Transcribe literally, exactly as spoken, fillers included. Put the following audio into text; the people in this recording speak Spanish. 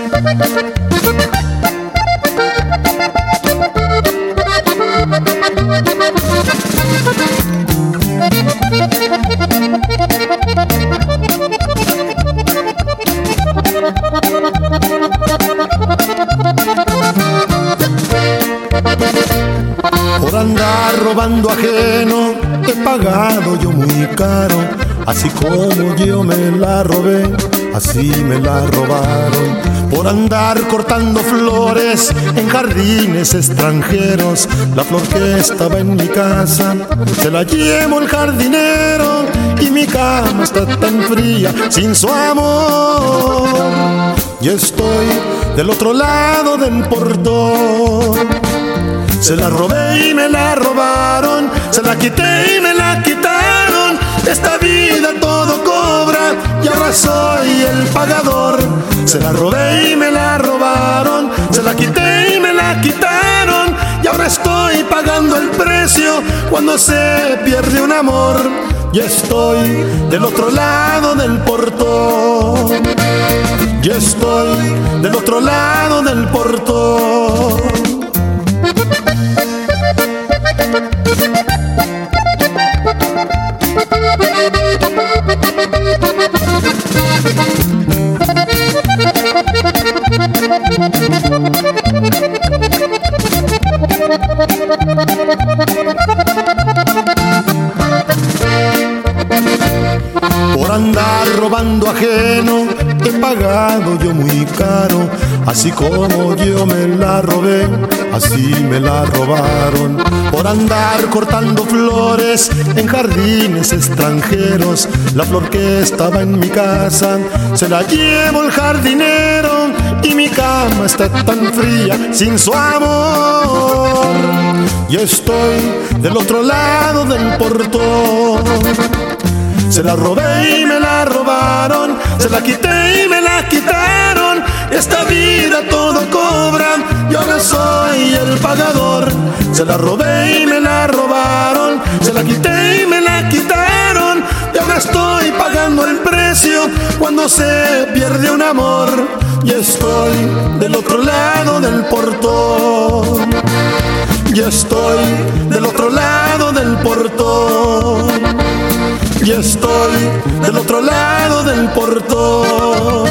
Por andar robando ajeno he pagado yo muy caro. Así como yo me la robé, así me la robaron. Por andar cortando flores en jardines extranjeros, la flor que estaba en mi casa se la llevó el jardinero. Y mi cama está tan fría sin su amor. Y estoy del otro lado del portón. Se la robé y me la robaron, se la quité y me la quitaron. Esta vida todo cobra y ahora soy el pagador. Se la robé y me la robaron, se la quité y me la quitaron. Y ahora estoy pagando el precio cuando se pierde un amor. Y estoy del otro lado del portón. Y estoy del otro lado del portón. Por andar robando ajeno he pagado yo muy caro. Así como yo me la robé, así me la robaron. Por andar cortando flores en jardines extranjeros, la flor que estaba en mi casa se la llevó el jardinero. Y mi cama está tan fría sin su amor. Y estoy del otro lado del portón. Se la robé y me la robaron, se la quité y me la quitaron. Esta vida todo cobra y ahora soy el pagador. Se la robé y me la robaron, se la quité y me la quitaron. Y ahora estoy pagando el precio cuando se pierde un amor. Y estoy del otro lado del portón. Y estoy del otro lado del portón. Y estoy del otro lado del portón.